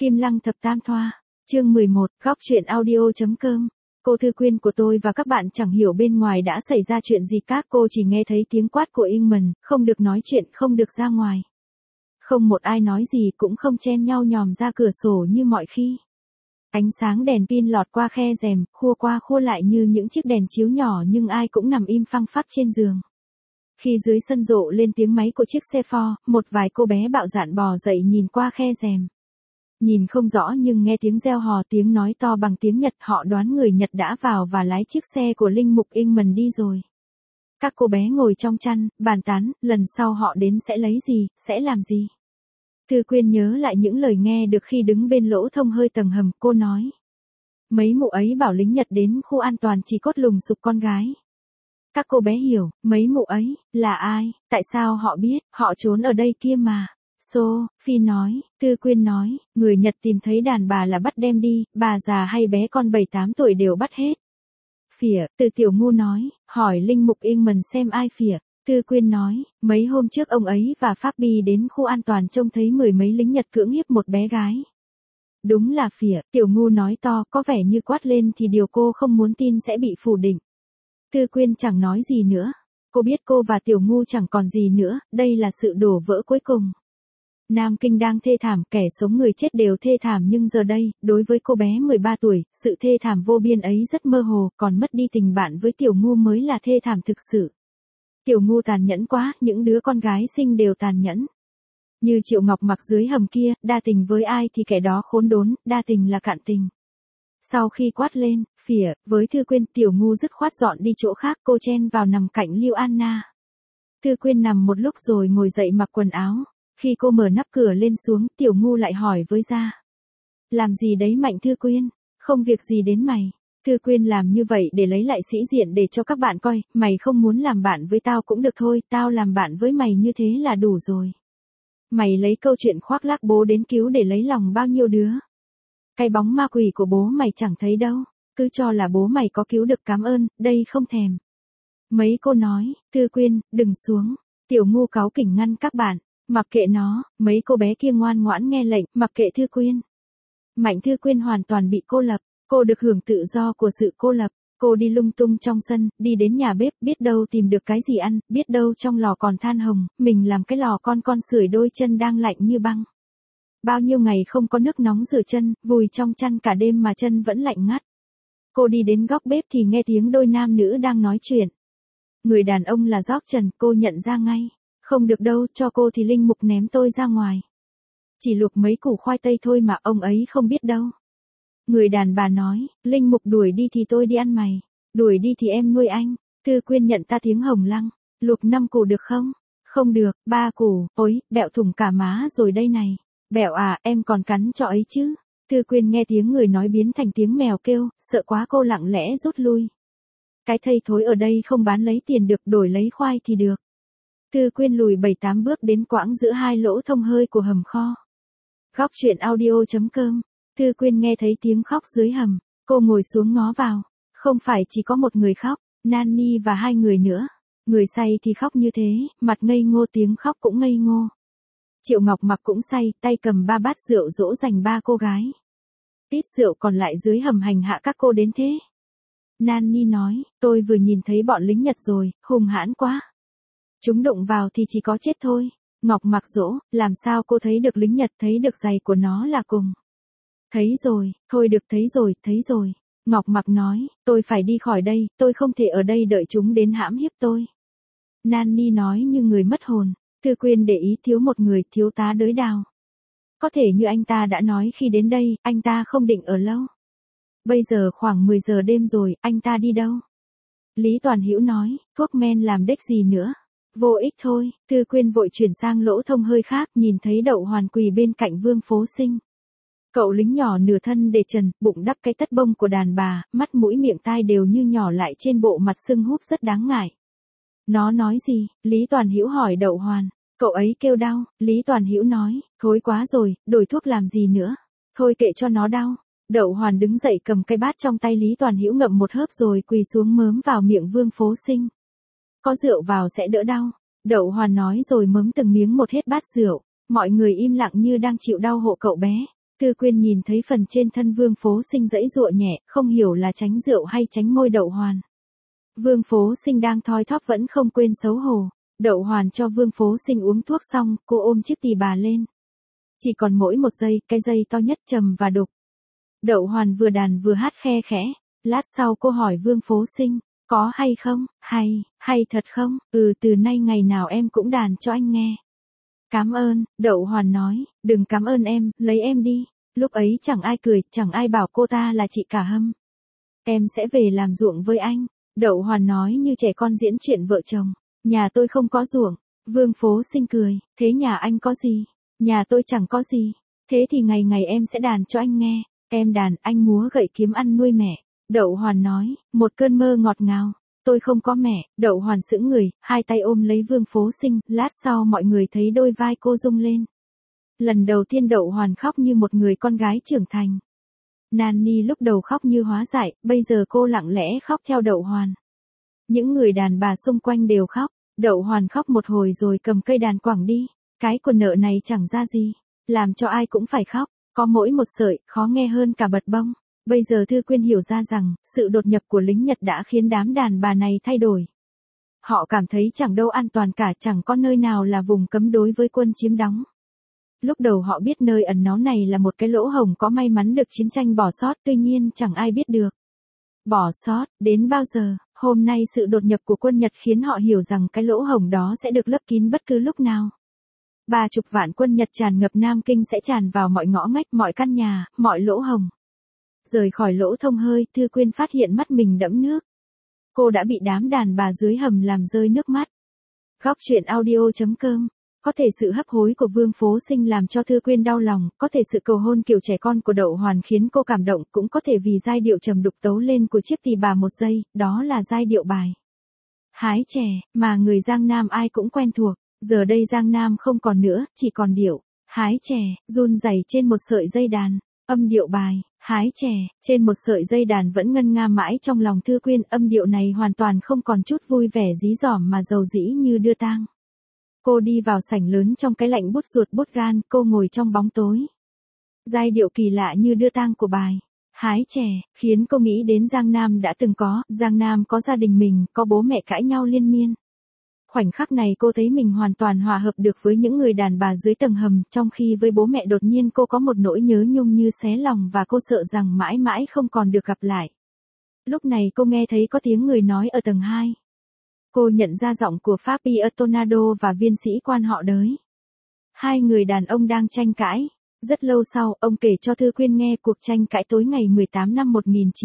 Kim Lăng thập tam thoa, chương 11, góc chuyện audio.com. Cô Thư Quyên của tôi và các bạn chẳng hiểu bên ngoài đã xảy ra chuyện gì, các cô chỉ nghe thấy tiếng quát của Ingman, không được nói chuyện, không được ra ngoài. Không một ai nói gì, cũng không chen nhau nhòm ra cửa sổ như mọi khi. Ánh sáng đèn pin lọt qua khe rèm, khua qua khua lại như những chiếc đèn chiếu nhỏ, nhưng ai cũng nằm im phăng phắc trên giường. Khi dưới sân rộ lên tiếng máy của chiếc xe Ford, một vài cô bé bạo dạn bò dậy nhìn qua khe rèm. Nhìn không rõ nhưng nghe tiếng reo hò, tiếng nói to bằng tiếng Nhật, họ đoán người Nhật đã vào và lái chiếc xe của Linh Mục Ingman đi rồi. Các cô bé ngồi trong chăn, bàn tán, lần sau họ đến sẽ lấy gì, sẽ làm gì. Thư Quyên nhớ lại những lời nghe được khi đứng bên lỗ thông hơi tầng hầm, cô nói. Mấy mụ ấy bảo lính Nhật đến khu an toàn chỉ cốt lùng sục con gái. Các cô bé hiểu, mấy mụ ấy, là ai, tại sao họ biết, họ trốn ở đây kia mà. Phi nói, Thư Quyên nói, người Nhật tìm thấy đàn bà là bắt đem đi, bà già hay bé con 7-8 tuổi đều bắt hết. Phỉa, Từ Tiểu Ngu nói, hỏi Linh Mục Ingman xem ai phỉa. Thư Quyên nói, mấy hôm trước ông ấy và Fabi đến khu an toàn trông thấy 10 mấy lính Nhật cưỡng hiếp một bé gái. Đúng là phỉa, Tiểu Ngu nói to, có vẻ như quát lên thì điều cô không muốn tin sẽ bị phủ định. Thư Quyên chẳng nói gì nữa. Cô biết cô và Tiểu Ngu chẳng còn gì nữa, đây là sự đổ vỡ cuối cùng. Nam Kinh đang thê thảm, kẻ sống người chết đều thê thảm, nhưng giờ đây, đối với cô bé 13 tuổi, sự thê thảm vô biên ấy rất mơ hồ, còn mất đi tình bạn với Tiểu Ngu mới là thê thảm thực sự. Tiểu Ngu tàn nhẫn quá, những đứa con gái sinh đều tàn nhẫn. Như Triệu Ngọc Mặc dưới hầm kia, đa tình với ai thì kẻ đó khốn đốn, đa tình là cạn tình. Sau khi quát lên, phỉa, với Thư Quyên, Tiểu Ngu dứt khoát dọn đi chỗ khác, cô chen vào nằm cạnh Lưu Anna. Thư Quyên nằm một lúc rồi ngồi dậy mặc quần áo. Khi cô mở nắp cửa lên xuống, Tiểu Ngu lại hỏi với ra. Làm gì đấy Mạnh Thư Quyên? Không việc gì đến mày. Thư Quyên làm như vậy để lấy lại sĩ diện để cho các bạn coi, mày không muốn làm bạn với tao cũng được thôi, tao làm bạn với mày như thế là đủ rồi. Mày lấy câu chuyện khoác lác bố đến cứu để lấy lòng bao nhiêu đứa. Cái bóng ma quỷ của bố mày chẳng thấy đâu, cứ cho là bố mày có cứu được, cảm ơn, đây không thèm. Mấy cô nói, Thư Quyên, đừng xuống. Tiểu Ngu cáu kỉnh ngăn các bạn. Mặc kệ nó, mấy cô bé kia ngoan ngoãn nghe lệnh, mặc kệ Thư Quyên. Mạnh Thư Quyên hoàn toàn bị cô lập, cô được hưởng tự do của sự cô lập, cô đi lung tung trong sân, đi đến nhà bếp, biết đâu tìm được cái gì ăn, biết đâu trong lò còn than hồng, mình làm cái lò con sưởi đôi chân đang lạnh như băng. Bao nhiêu ngày không có nước nóng rửa chân, vùi trong chăn cả đêm mà chân vẫn lạnh ngắt. Cô đi đến góc bếp thì nghe tiếng đôi nam nữ đang nói chuyện. Người đàn ông là Gióc Trần, cô nhận ra ngay. Không được đâu, cho cô thì Linh Mục ném tôi ra ngoài. Chỉ luộc mấy củ khoai tây thôi mà ông ấy không biết đâu. Người đàn bà nói, Linh Mục đuổi đi thì tôi đi ăn mày. Đuổi đi thì em nuôi anh. Thư Quyên nhận ta tiếng hồng lăng. Luộc 5 củ được không? Không được, 3 củ, ôi, bẹo thủng cả má rồi đây này. Bẹo à, em còn cắn cho ấy chứ. Thư Quyên nghe tiếng người nói biến thành tiếng mèo kêu, sợ quá cô lặng lẽ rút lui. Cái thây thối ở đây không bán lấy tiền được, đổi lấy khoai thì được. Thư Quyên lùi 7-8 bước đến quãng giữa hai lỗ thông hơi của hầm kho. Góc chuyện audio.com. Thư Quyên nghe thấy tiếng khóc dưới hầm, cô ngồi xuống ngó vào. Không phải chỉ có một người khóc, Nani và 2 người nữa. Người say thì khóc như thế, mặt ngây ngô, tiếng khóc cũng ngây ngô. Triệu Ngọc Mặc cũng say, tay cầm 3 bát rượu dỗ dành 3 cô gái. Ít rượu còn lại dưới hầm hành hạ các cô đến thế. Nani nói, tôi vừa nhìn thấy bọn lính Nhật rồi, hung hãn quá. Chúng đụng vào thì chỉ có chết thôi. Ngọc Mặc dỗ, làm sao cô thấy được lính Nhật, thấy được giày của nó là cùng. Thấy rồi, thôi được, thấy rồi. Ngọc Mặc nói, tôi phải đi khỏi đây, tôi không thể ở đây đợi chúng đến hãm hiếp tôi. Nani nói như người mất hồn. Thư Quyên để ý thiếu một người, thiếu tá Đới Đào. Có thể như anh ta đã nói khi đến đây, anh ta không định ở lâu. Bây giờ khoảng 10 giờ đêm rồi, anh ta đi đâu? Lý Toàn Hữu nói, thuốc men làm đếch gì nữa. Vô ích thôi. Thư Quyên vội chuyển sang lỗ thông hơi khác, nhìn thấy Đậu Hoàn quỳ bên cạnh Vương Phố Sinh. Cậu lính nhỏ nửa thân để trần, bụng đắp cái tất bông của đàn bà, mắt mũi miệng tai đều như nhỏ lại trên bộ mặt sưng húp rất đáng ngại. Nó nói gì? Lý Toàn Hữu hỏi Đậu Hoàn. Cậu ấy kêu đau. Lý Toàn Hữu nói, thối quá rồi, đổi thuốc làm gì nữa. Thôi kệ cho nó đau. Đậu Hoàn đứng dậy cầm cái bát trong tay Lý Toàn Hữu ngậm một hớp rồi quỳ xuống mớm vào miệng Vương Phố Sinh. Có rượu vào sẽ đỡ đau. Đậu Hoàn nói rồi mớm từng miếng một hết bát rượu. Mọi người im lặng như đang chịu đau hộ cậu bé. Thư Quyên nhìn thấy phần trên thân Vương Phố Sinh giãy giụa nhẹ, không hiểu là tránh rượu hay tránh môi Đậu Hoàn. Vương Phố Sinh đang thoi thóp vẫn không quên xấu hổ. Đậu Hoàn cho Vương Phố Sinh uống thuốc xong, cô ôm chiếc tỳ bà lên. Chỉ còn mỗi một giây, cái dây to nhất trầm và đục. Đậu Hoàn vừa đàn vừa hát khe khẽ. Lát sau cô hỏi Vương Phố Sinh, có hay không, hay thật không? Từ nay ngày nào em cũng đàn cho anh nghe. Cảm ơn, Đậu Hoàn nói, đừng cảm ơn em, lấy em đi. Lúc ấy chẳng ai cười, chẳng ai bảo cô ta là chị cả Hâm. Em sẽ về làm ruộng với anh. Đậu Hoàn nói như trẻ con diễn chuyện vợ chồng. Nhà tôi không có ruộng. Vương Phố Sinh cười, thế nhà anh có gì? Nhà tôi chẳng có gì. Thế thì ngày ngày em sẽ đàn cho anh nghe. Em đàn, anh múa gậy kiếm ăn nuôi mẹ. Đậu Hoàn nói, một cơn mơ ngọt ngào. Tôi không có mẹ. Đậu Hoàn sững người, hai tay ôm lấy Vương Phố Sinh. Lát sau mọi người thấy đôi vai cô rung lên. Lần đầu tiên Đậu Hoàn khóc như một người con gái trưởng thành. Nani lúc đầu khóc như hóa dại, bây giờ cô lặng lẽ khóc theo Đậu Hoàn. Những người đàn bà xung quanh đều khóc. Đậu Hoàn khóc một hồi rồi cầm cây đàn quẳng đi. Cái quần nợ này chẳng ra gì. Làm cho ai cũng phải khóc. Có mỗi một sợi, khó nghe hơn cả bật bông. Bây giờ Thư Quyên hiểu ra rằng, sự đột nhập của lính Nhật đã khiến đám đàn bà này thay đổi. Họ cảm thấy chẳng đâu an toàn cả, chẳng có nơi nào là vùng cấm đối với quân chiếm đóng. Lúc đầu họ biết nơi ẩn náu này là một cái lỗ hổng có may mắn được chiến tranh bỏ sót, tuy nhiên chẳng ai biết được. Bỏ sót, đến bao giờ? Hôm nay sự đột nhập của quân Nhật khiến họ hiểu rằng cái lỗ hổng đó sẽ được lấp kín bất cứ lúc nào. 30 vạn quân Nhật tràn ngập Nam Kinh sẽ tràn vào mọi ngõ ngách, mọi căn nhà, mọi lỗ hổng. Rời khỏi lỗ thông hơi, Thư Quyên phát hiện mắt mình đẫm nước. Cô đã bị đám đàn bà dưới hầm làm rơi nước mắt. Góc truyện audio.com. Có thể sự hấp hối của Vương Phố Sinh làm cho Thư Quyên đau lòng, có thể sự cầu hôn kiểu trẻ con của Đậu Hoàn khiến cô cảm động, cũng có thể vì giai điệu trầm đục tấu lên của chiếc tỳ bà một giây, đó là giai điệu bài Hái chè, mà người Giang Nam ai cũng quen thuộc. Giờ đây Giang Nam không còn nữa, chỉ còn điệu hái chè, run rẩy trên một sợi dây đàn. Âm điệu bài hái chè, trên một sợi dây đàn vẫn ngân nga mãi trong lòng Thư Quyên, âm điệu này hoàn toàn không còn chút vui vẻ dí dỏm mà dầu dĩ như đưa tang. Cô đi vào sảnh lớn trong cái lạnh buốt ruột buốt gan, cô ngồi trong bóng tối. Giai điệu kỳ lạ như đưa tang của bài Hái chè, khiến cô nghĩ đến Giang Nam đã từng có, Giang Nam có gia đình mình, có bố mẹ cãi nhau liên miên. Khoảnh khắc này cô thấy mình hoàn toàn hòa hợp được với những người đàn bà dưới tầng hầm, trong khi với bố mẹ đột nhiên cô có một nỗi nhớ nhung như xé lòng và cô sợ rằng mãi mãi không còn được gặp lại. Lúc này cô nghe thấy có tiếng người nói ở tầng 2. Cô nhận ra giọng của Fabio Tornado và viên sĩ quan họ Đới. Hai người đàn ông đang tranh cãi. Rất lâu sau, ông kể cho Thư Quyên nghe cuộc tranh cãi tối ngày 18 năm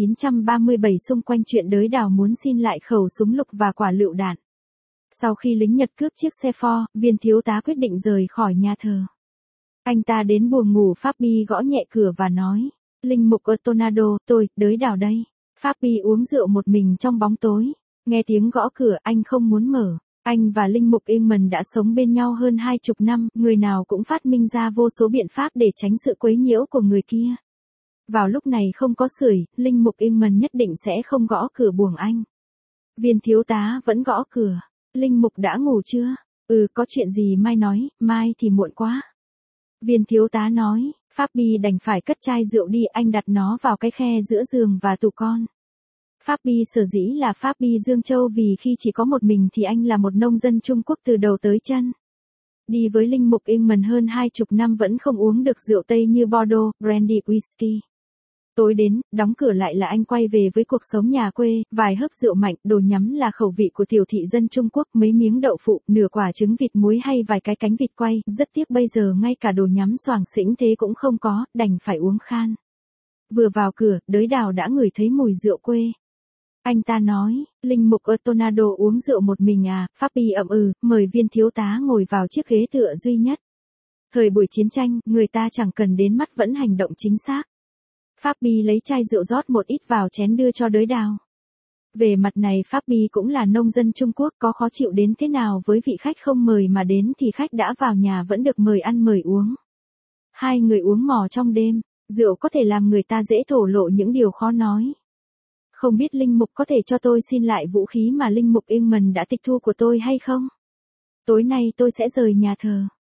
1937 xung quanh chuyện Đới Đào muốn xin lại khẩu súng lục và quả lựu đạn. Sau khi lính Nhật cướp chiếc xe Ford, viên thiếu tá quyết định rời khỏi nhà thờ. Anh ta đến buồng ngủ Fabi gõ nhẹ cửa và nói, linh mục ở Tornado, tôi, Đới Đào đây. Fabi uống rượu một mình trong bóng tối. Nghe tiếng gõ cửa anh không muốn mở. Anh và linh mục Ingman đã sống bên nhau hơn 20 năm, người nào cũng phát minh ra vô số biện pháp để tránh sự quấy nhiễu của người kia. Vào lúc này không có sưởi, linh mục Ingman nhất định sẽ không gõ cửa buồng anh. Viên thiếu tá vẫn gõ cửa. Linh mục đã ngủ chưa? Có chuyện gì mai nói, mai thì muộn quá. Viên thiếu tá nói, Fabi đành phải cất chai rượu đi, anh đặt nó vào cái khe giữa giường và tủ con. Fabi sở dĩ là Fabi Dương Châu vì khi chỉ có một mình thì anh là một nông dân Trung Quốc từ đầu tới chân. Đi với linh mục Ingman hơn 20 năm vẫn không uống được rượu Tây như Bordeaux, Brandy, Whisky. Tối đến, đóng cửa lại là anh quay về với cuộc sống nhà quê, vài hớp rượu mạnh, đồ nhắm là khẩu vị của tiểu thị dân Trung Quốc, mấy miếng đậu phụ, nửa quả trứng vịt muối hay vài cái cánh vịt quay, rất tiếc bây giờ ngay cả đồ nhắm xoàng xĩnh thế cũng không có, đành phải uống khan. Vừa vào cửa, Đới Đào đã ngửi thấy mùi rượu quê. Anh ta nói, linh mục ở Tornado uống rượu một mình à, Fabi ậm mời viên thiếu tá ngồi vào chiếc ghế tựa duy nhất. Thời buổi chiến tranh, người ta chẳng cần đến mắt vẫn hành động chính xác. Fabi lấy chai rượu rót một ít vào chén đưa cho Đới Đào. Về mặt này Fabi cũng là nông dân Trung Quốc, có khó chịu đến thế nào với vị khách không mời mà đến thì khách đã vào nhà vẫn được mời ăn mời uống. Hai người uống mò trong đêm, rượu có thể làm người ta dễ thổ lộ những điều khó nói. Không biết linh mục có thể cho tôi xin lại vũ khí mà linh mục Ingman đã tịch thu của tôi hay không? Tối nay tôi sẽ rời nhà thờ.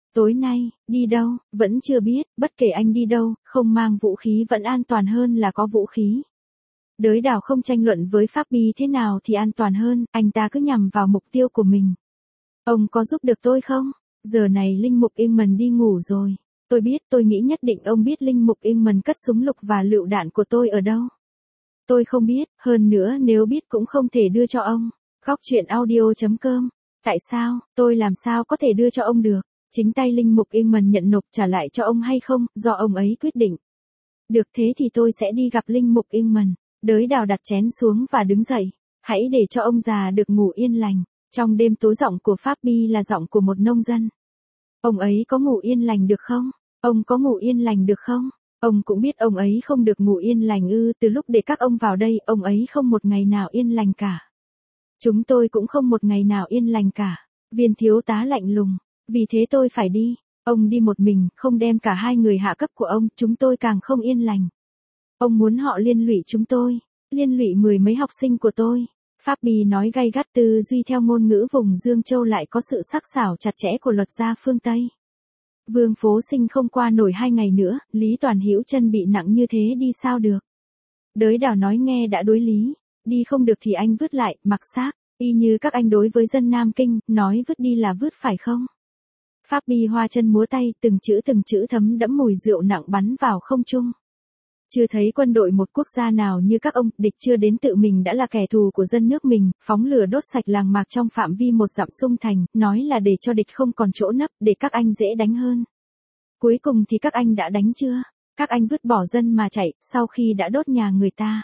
Tối nay, đi đâu, vẫn chưa biết, bất kể anh đi đâu, không mang vũ khí vẫn an toàn hơn là có vũ khí. Đới Đào không tranh luận với Pháp Bi thế nào thì an toàn hơn, anh ta cứ nhằm vào mục tiêu của mình. Ông có giúp được tôi không? Giờ này Linh Mục Ingman đi ngủ rồi. Tôi biết, tôi nghĩ nhất định ông biết Linh Mục Ingman cất súng lục và lựu đạn của tôi ở đâu. Tôi không biết, hơn nữa nếu biết cũng không thể đưa cho ông. Góc chuyện audio.com. Tại sao, tôi làm sao có thể đưa cho ông được? Chính tay Linh Mục Ingman nhận nộp trả lại cho ông hay không, do ông ấy quyết định. Được thế thì tôi sẽ đi gặp Linh Mục Ingman. Đới Đào đặt chén xuống và đứng dậy. Hãy để cho ông già được ngủ yên lành. Trong đêm tối giọng của Pháp Bi là giọng của một nông dân. Ông ấy có ngủ yên lành được không? Ông có ngủ yên lành được không? Ông cũng biết ông ấy không được ngủ yên lành ư, từ lúc để các ông vào đây, ông ấy không một ngày nào yên lành cả. Chúng tôi cũng không một ngày nào yên lành cả. Viên thiếu tá lạnh lùng. Vì thế tôi phải đi. Ông đi một mình, không đem cả hai người hạ cấp của ông, chúng tôi càng không yên lành. Ông muốn họ liên lụy chúng tôi, liên lụy mười mấy học sinh của tôi. Pháp Bi nói gay gắt, tư duy theo ngôn ngữ vùng Dương Châu lại có sự sắc sảo chặt chẽ của luật gia phương Tây. Vương Phố Sinh không qua nổi 2 ngày nữa, Lý Toàn Hữu chân bị nặng như thế đi sao được. Đới Đào nói nghe đã đối lý, đi không được thì anh vứt lại, mặc xác, y như các anh đối với dân Nam Kinh, nói vứt đi là vứt phải không? Pháp Bi hoa chân múa tay, từng chữ thấm đẫm mùi rượu nặng bắn vào không trung. Chưa thấy quân đội một quốc gia nào như các ông, địch chưa đến tự mình đã là kẻ thù của dân nước mình, phóng lửa đốt sạch làng mạc trong phạm vi một dặm xung thành, nói là để cho địch không còn chỗ nấp, để các anh dễ đánh hơn. Cuối cùng thì các anh đã đánh chưa? Các anh vứt bỏ dân mà chạy, sau khi đã đốt nhà người ta.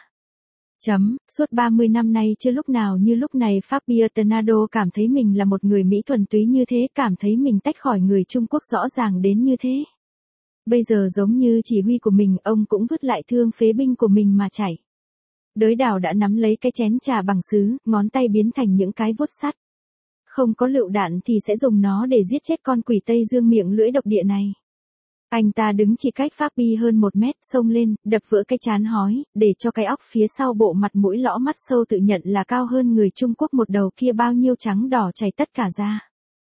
Suốt 30 năm nay chưa lúc nào như lúc này Fabio Tornado cảm thấy mình là một người Mỹ thuần túy như thế, cảm thấy mình tách khỏi người Trung Quốc rõ ràng đến như thế. Bây giờ giống như chỉ huy của mình, ông cũng vứt lại thương phế binh của mình mà chạy. Đới Đào đã nắm lấy cái chén trà bằng sứ, ngón tay biến thành những cái vuốt sắt. Không có lựu đạn thì sẽ dùng nó để giết chết con quỷ Tây Dương miệng lưỡi độc địa này. Anh ta đứng chỉ cách Pháp Bi hơn 1 mét, xông lên, đập vỡ cái trán hói, để cho cái óc phía sau bộ mặt mũi lõ mắt sâu tự nhận là cao hơn người Trung Quốc một đầu kia bao nhiêu trắng đỏ chảy tất cả ra.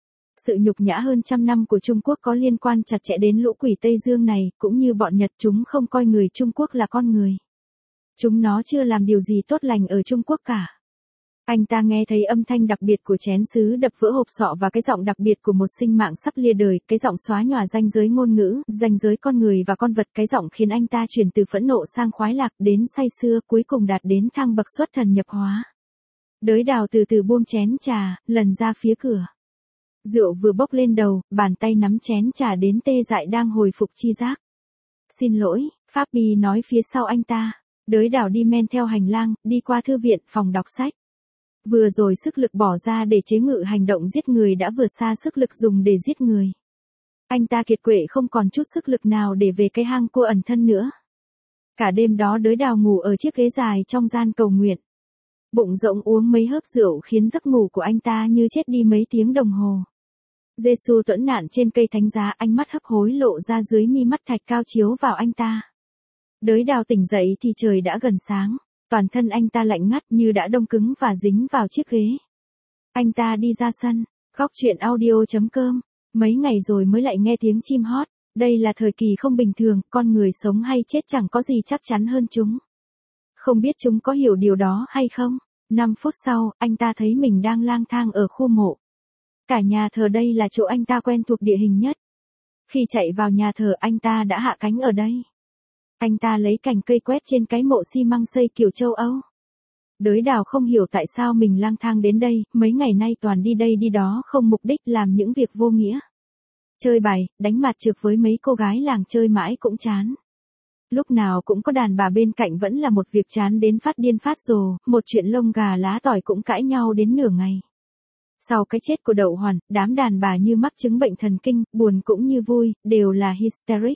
Sự nhục nhã hơn 100 năm của Trung Quốc có liên quan chặt chẽ đến lũ quỷ Tây Dương này, cũng như bọn Nhật, chúng không coi người Trung Quốc là con người. Chúng nó chưa làm điều gì tốt lành ở Trung Quốc cả. Anh ta nghe thấy âm thanh đặc biệt của chén sứ đập vỡ hộp sọ và cái giọng đặc biệt của một sinh mạng sắp lìa đời, cái giọng xóa nhòa ranh giới ngôn ngữ, ranh giới con người và con vật, cái giọng khiến anh ta chuyển từ phẫn nộ sang khoái lạc, đến say sưa, cuối cùng đạt đến thang bậc xuất thần nhập hóa. Đới Đào từ từ buông chén trà, lần ra phía cửa. Rượu vừa bốc lên đầu, bàn tay nắm chén trà đến tê dại đang hồi phục chi giác. Xin lỗi, Pháp Bi nói phía sau anh ta. Đới Đào đi men theo hành lang, đi qua thư viện, phòng đọc sách. Vừa rồi sức lực bỏ ra để chế ngự hành động giết người đã vượt xa sức lực dùng để giết người. Anh ta kiệt quệ không còn chút sức lực nào để về cái hang cua ẩn thân nữa. Cả đêm đó Đới Đào ngủ ở chiếc ghế dài trong gian cầu nguyện. Bụng rỗng uống mấy hớp rượu khiến giấc ngủ của anh ta như chết đi mấy tiếng đồng hồ. Giê-xu tuẫn nạn trên cây thánh giá, ánh mắt hấp hối lộ ra dưới mi mắt thạch cao chiếu vào anh ta. Đới Đào tỉnh dậy thì trời đã gần sáng, toàn thân anh ta lạnh ngắt như đã đông cứng và dính vào chiếc ghế. Anh ta đi ra sân, góc chuyện audio.com, mấy ngày rồi mới lại nghe tiếng chim hót, đây là thời kỳ không bình thường, con người sống hay chết chẳng có gì chắc chắn hơn chúng. Không biết chúng có hiểu điều đó hay không? 5 phút sau, anh ta thấy mình đang lang thang ở khu mộ. Cả nhà thờ đây là chỗ anh ta quen thuộc địa hình nhất. Khi chạy vào nhà thờ anh ta đã hạ cánh ở đây. Anh ta lấy cành cây quét trên cái mộ xi măng xây kiểu châu Âu. Đới Đào không hiểu tại sao mình lang thang đến đây, mấy ngày nay toàn đi đây đi đó không mục đích, làm những việc vô nghĩa. Chơi bài, đánh mặt trược với mấy cô gái làng chơi mãi cũng chán. Lúc nào cũng có đàn bà bên cạnh vẫn là một việc chán đến phát điên phát rồ, một chuyện lông gà lá tỏi cũng cãi nhau đến nửa ngày. Sau cái chết của Đậu Hoàn, đám đàn bà như mắc chứng bệnh thần kinh, buồn cũng như vui, đều là hysteric.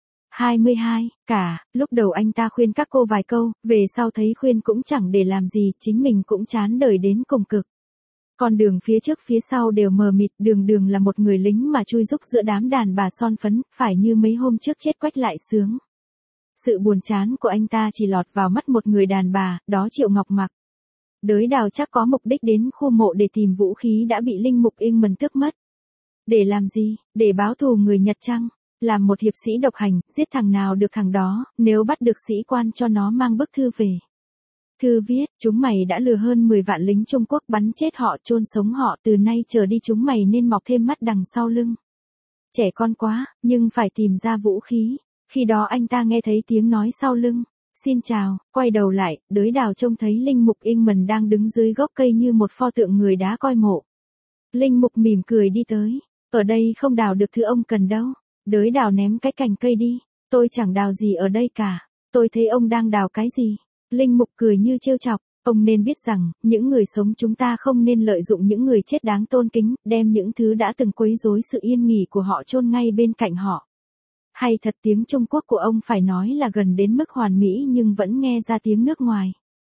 22, lúc đầu anh ta khuyên các cô vài câu, về sau thấy khuyên cũng chẳng để làm gì, chính mình cũng chán đời đến cùng cực. Con đường phía trước phía sau đều mờ mịt, đường là một người lính mà chui rúc giữa đám đàn bà son phấn, phải như mấy hôm trước chết quách lại sướng. Sự buồn chán của anh ta chỉ lọt vào mắt một người đàn bà, đó Triệu Ngọc Mặc. Đới Đào chắc có mục đích đến khu mộ để tìm vũ khí đã bị Linh Mục Ingman tước mất. Để làm gì? Để báo thù người Nhật chăng? Làm một hiệp sĩ độc hành, giết thằng nào được thằng đó, nếu bắt được sĩ quan cho nó mang bức thư về. Thư viết, chúng mày đã lừa hơn 10 vạn lính Trung Quốc, bắn chết họ, chôn sống họ, từ nay trở đi chúng mày nên mọc thêm mắt đằng sau lưng. Trẻ con quá, nhưng phải tìm ra vũ khí. Khi đó anh ta nghe thấy tiếng nói sau lưng. Xin chào, quay đầu lại, Đới Đào trông thấy Linh Mục Ingman đang đứng dưới gốc cây như một pho tượng người đá coi mộ. Linh Mục mỉm cười đi tới. Ở đây không đào được thứ ông cần đâu. Đới Đào ném cái cành cây đi. Tôi chẳng đào gì ở đây cả. Tôi thấy ông đang đào cái gì. Linh Mục cười như trêu chọc. Ông nên biết rằng, những người sống chúng ta không nên lợi dụng những người chết đáng tôn kính, đem những thứ đã từng quấy rối sự yên nghỉ của họ chôn ngay bên cạnh họ. Hay thật, tiếng Trung Quốc của ông phải nói là gần đến mức hoàn mỹ nhưng vẫn nghe ra tiếng nước ngoài.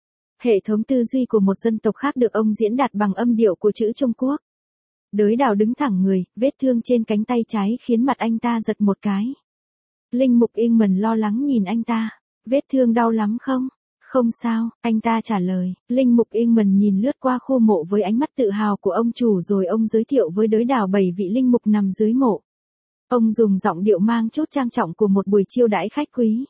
Hệ thống tư duy của một dân tộc khác được ông diễn đạt bằng âm điệu của chữ Trung Quốc. Đới Đào đứng thẳng người, vết thương trên cánh tay trái khiến mặt anh ta giật một cái. Linh Mục Ingman lo lắng nhìn anh ta. Vết thương đau lắm không? Không sao, anh ta trả lời. Linh Mục Ingman nhìn lướt qua khu mộ với ánh mắt tự hào của ông chủ rồi ông giới thiệu với Đới Đào 7 vị linh mục nằm dưới mộ. Ông dùng giọng điệu mang chút trang trọng của một buổi chiêu đãi khách quý.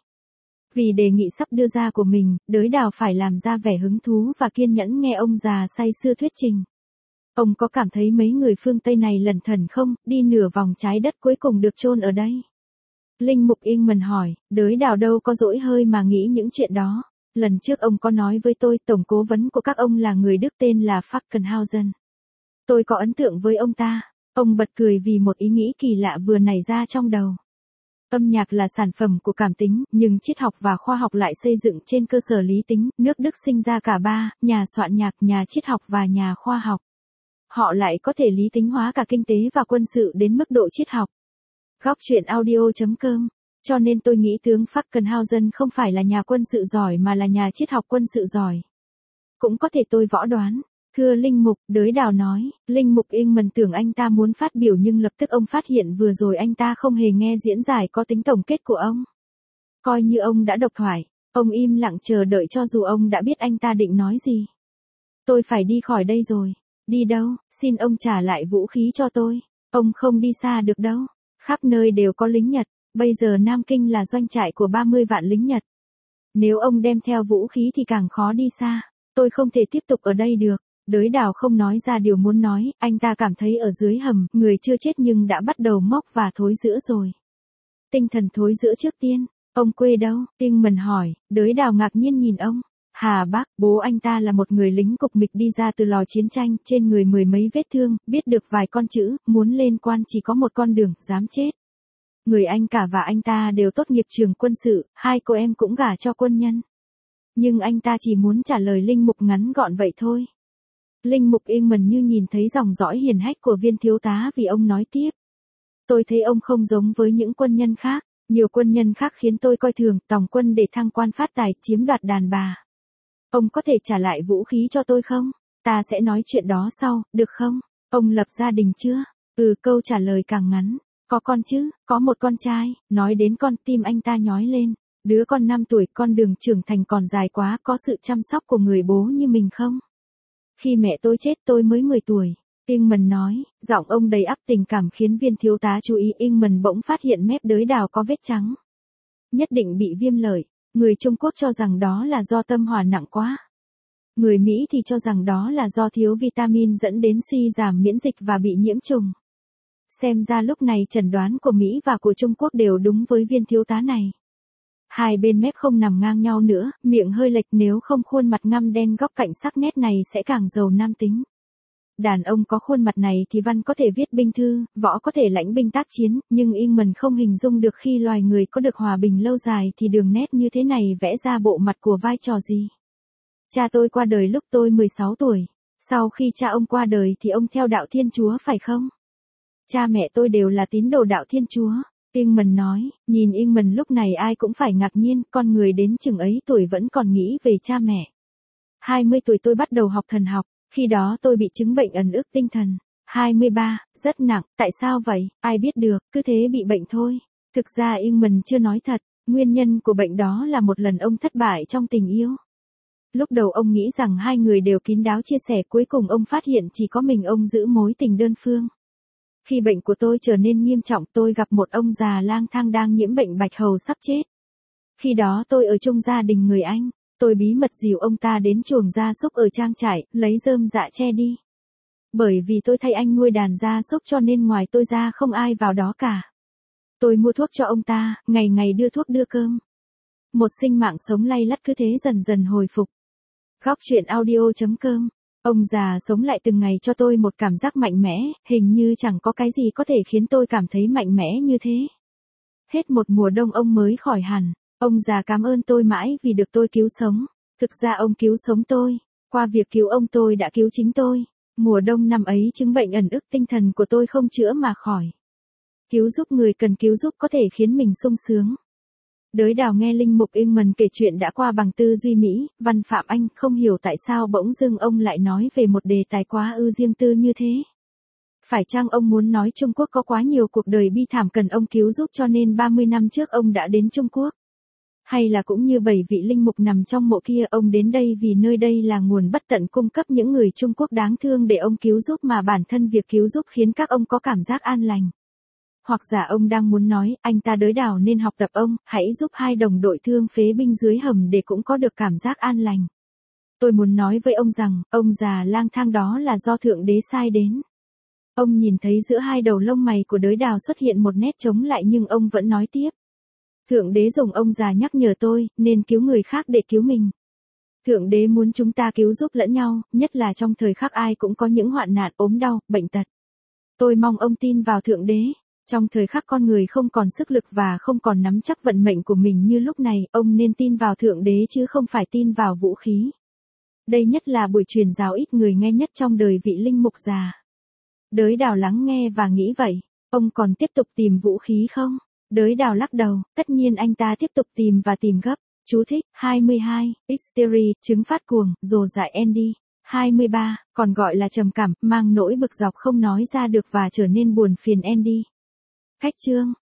Vì đề nghị sắp đưa ra của mình, Đới Đào phải làm ra vẻ hứng thú và kiên nhẫn nghe ông già say sưa thuyết trình. Ông có cảm thấy mấy người phương Tây này lẩn thẩn không, đi nửa vòng trái đất cuối cùng được chôn ở đây? Linh Mục Ingman hỏi, Đới Đào đâu có dỗi hơi mà nghĩ những chuyện đó. Lần trước ông có nói với tôi, tổng cố vấn của các ông là người Đức tên là Falkenhausen. Tôi có ấn tượng với ông ta. Ông bật cười vì một ý nghĩ kỳ lạ vừa nảy ra trong đầu. Âm nhạc là sản phẩm của cảm tính, nhưng triết học và khoa học lại xây dựng trên cơ sở lý tính. Nước Đức sinh ra cả ba, nhà soạn nhạc, nhà triết học và nhà khoa học. Họ lại có thể lý tính hóa cả kinh tế và quân sự đến mức độ triết học. Góc truyện audio.com. Cho nên tôi nghĩ tướng Falkenhausen không phải là nhà quân sự giỏi mà là nhà triết học quân sự giỏi. Cũng có thể tôi võ đoán. Thưa Linh Mục, Đới Đào nói. Linh Mục Ingman tưởng anh ta muốn phát biểu nhưng lập tức ông phát hiện vừa rồi anh ta không hề nghe diễn giải có tính tổng kết của ông. Coi như ông đã độc thoại. Ông im lặng chờ đợi cho dù ông đã biết anh ta định nói gì. Tôi phải đi khỏi đây rồi. Đi đâu? Xin ông trả lại vũ khí cho tôi. Ông không đi xa được đâu. Khắp nơi đều có lính Nhật. Bây giờ Nam Kinh là doanh trại của 30 vạn lính Nhật. Nếu ông đem theo vũ khí thì càng khó đi xa. Tôi không thể tiếp tục ở đây được. Đới Đào không nói ra điều muốn nói, anh ta cảm thấy ở dưới hầm, người chưa chết nhưng đã bắt đầu mốc và thối rữa rồi. Tinh thần thối rữa trước tiên. Ông quê đâu? Ingman hỏi. Đới Đào ngạc nhiên nhìn ông. Hà Bắc, bố anh ta là một người lính cục mịch đi ra từ lò chiến tranh, trên người 10 mấy vết thương, biết được vài con chữ, muốn lên quan chỉ có một con đường, dám chết. Người anh cả và anh ta đều tốt nghiệp trường quân sự, hai cô em cũng gả cho quân nhân. Nhưng anh ta chỉ muốn trả lời Linh Mục ngắn gọn vậy thôi. Linh Mục Ingman như nhìn thấy dòng dõi hiền hách của viên thiếu tá vì ông nói tiếp. Tôi thấy ông không giống với những quân nhân khác, nhiều quân nhân khác khiến tôi coi thường, tòng quân để thăng quan phát tài, chiếm đoạt đàn bà. Ông có thể trả lại vũ khí cho tôi không? Ta sẽ nói chuyện đó sau, được không? Ông lập gia đình chưa? Câu trả lời càng ngắn. Có con chứ, có một con trai. Nói đến con, tim anh ta nhói lên. Đứa con 5 tuổi, con đường trưởng thành còn dài quá, có sự chăm sóc của người bố như mình không? Khi mẹ tôi chết tôi mới 10 tuổi. Ingman nói, giọng ông đầy ắp tình cảm khiến viên thiếu tá chú ý. Ingman bỗng phát hiện mép Đới Đào có vết trắng. Nhất định bị viêm lợi. Người Trung Quốc cho rằng đó là do tâm hỏa nặng quá. Người Mỹ thì cho rằng đó là do thiếu vitamin dẫn đến suy giảm miễn dịch và bị nhiễm trùng. Xem ra lúc này chẩn đoán của Mỹ và của Trung Quốc đều đúng với viên thiếu tá này. Hai bên mép không nằm ngang nhau nữa, miệng hơi lệch, nếu không khuôn mặt ngăm đen góc cạnh sắc nét này sẽ càng giàu nam tính. Đàn ông có khuôn mặt này thì văn có thể viết binh thư, võ có thể lãnh binh tác chiến, nhưng Ingman không hình dung được khi loài người có được hòa bình lâu dài thì đường nét như thế này vẽ ra bộ mặt của vai trò gì. Cha tôi qua đời lúc tôi 16 tuổi. Sau khi cha ông qua đời thì ông theo đạo Thiên Chúa phải không? Cha mẹ tôi đều là tín đồ đạo Thiên Chúa. Ingman nói, nhìn Ingman lúc này ai cũng phải ngạc nhiên, con người đến chừng ấy tuổi vẫn còn nghĩ về cha mẹ. 20 tuổi tôi bắt đầu học thần học, khi đó tôi bị chứng bệnh ẩn ức tinh thần. 23, rất nặng, tại sao vậy, ai biết được, cứ thế bị bệnh thôi. Thực ra Ingman chưa nói thật, nguyên nhân của bệnh đó là một lần ông thất bại trong tình yêu. Lúc đầu ông nghĩ rằng hai người đều kín đáo chia sẻ, cuối cùng ông phát hiện chỉ có mình ông giữ mối tình đơn phương. Khi bệnh của tôi trở nên nghiêm trọng, tôi gặp một ông già lang thang đang nhiễm bệnh bạch hầu sắp chết. Khi đó tôi ở chung gia đình người Anh, tôi bí mật dìu ông ta đến chuồng gia súc ở trang trại, lấy rơm dạ che đi. Bởi vì tôi thay anh nuôi đàn gia súc cho nên ngoài tôi ra không ai vào đó cả. Tôi mua thuốc cho ông ta, ngày ngày đưa thuốc đưa cơm. Một sinh mạng sống lay lắt cứ thế dần dần hồi phục. Góc truyện audio.com. Ông già sống lại từng ngày cho tôi một cảm giác mạnh mẽ, hình như chẳng có cái gì có thể khiến tôi cảm thấy mạnh mẽ như thế. Hết một mùa đông ông mới khỏi hẳn. Ông già cảm ơn tôi mãi vì được tôi cứu sống. Thực ra ông cứu sống tôi. Qua việc cứu ông tôi đã cứu chính tôi. Mùa đông năm ấy chứng bệnh ẩn ức tinh thần của tôi không chữa mà khỏi. Cứu giúp người cần cứu giúp có thể khiến mình sung sướng. Đới Đào nghe Linh Mục Ingman kể chuyện đã qua bằng tư duy Mỹ, Văn Phạm Anh không hiểu tại sao bỗng dưng ông lại nói về một đề tài quá riêng tư như thế. Phải chăng ông muốn nói Trung Quốc có quá nhiều cuộc đời bi thảm cần ông cứu giúp cho nên 30 năm trước ông đã đến Trung Quốc? Hay là cũng như 7 vị linh mục nằm trong mộ kia, ông đến đây vì nơi đây là nguồn bất tận cung cấp những người Trung Quốc đáng thương để ông cứu giúp mà bản thân việc cứu giúp khiến các ông có cảm giác an lành? Hoặc giả ông đang muốn nói, anh ta Đới Đào nên học tập ông, hãy giúp hai đồng đội thương phế binh dưới hầm để cũng có được cảm giác an lành. Tôi muốn nói với ông rằng, ông già lang thang đó là do Thượng Đế sai đến. Ông nhìn thấy giữa hai đầu lông mày của Đới Đào xuất hiện một nét chống lại nhưng ông vẫn nói tiếp. Thượng Đế dùng ông già nhắc nhở tôi, nên cứu người khác để cứu mình. Thượng Đế muốn chúng ta cứu giúp lẫn nhau, nhất là trong thời khắc ai cũng có những hoạn nạn, ốm đau, bệnh tật. Tôi mong ông tin vào Thượng Đế. Trong thời khắc con người không còn sức lực và không còn nắm chắc vận mệnh của mình như lúc này, ông nên tin vào Thượng Đế chứ không phải tin vào vũ khí. Đây nhất là buổi truyền giáo ít người nghe nhất trong đời vị linh mục già. Đới Đào lắng nghe và nghĩ vậy, ông còn tiếp tục tìm vũ khí không? Đới Đào lắc đầu, tất nhiên anh ta tiếp tục tìm và tìm gấp. Chú thích, 22, hysteria, chứng phát cuồng, rồ dại Andy. 23, còn gọi là trầm cảm, mang nỗi bực dọc không nói ra được và trở nên buồn phiền Andy. Cách chương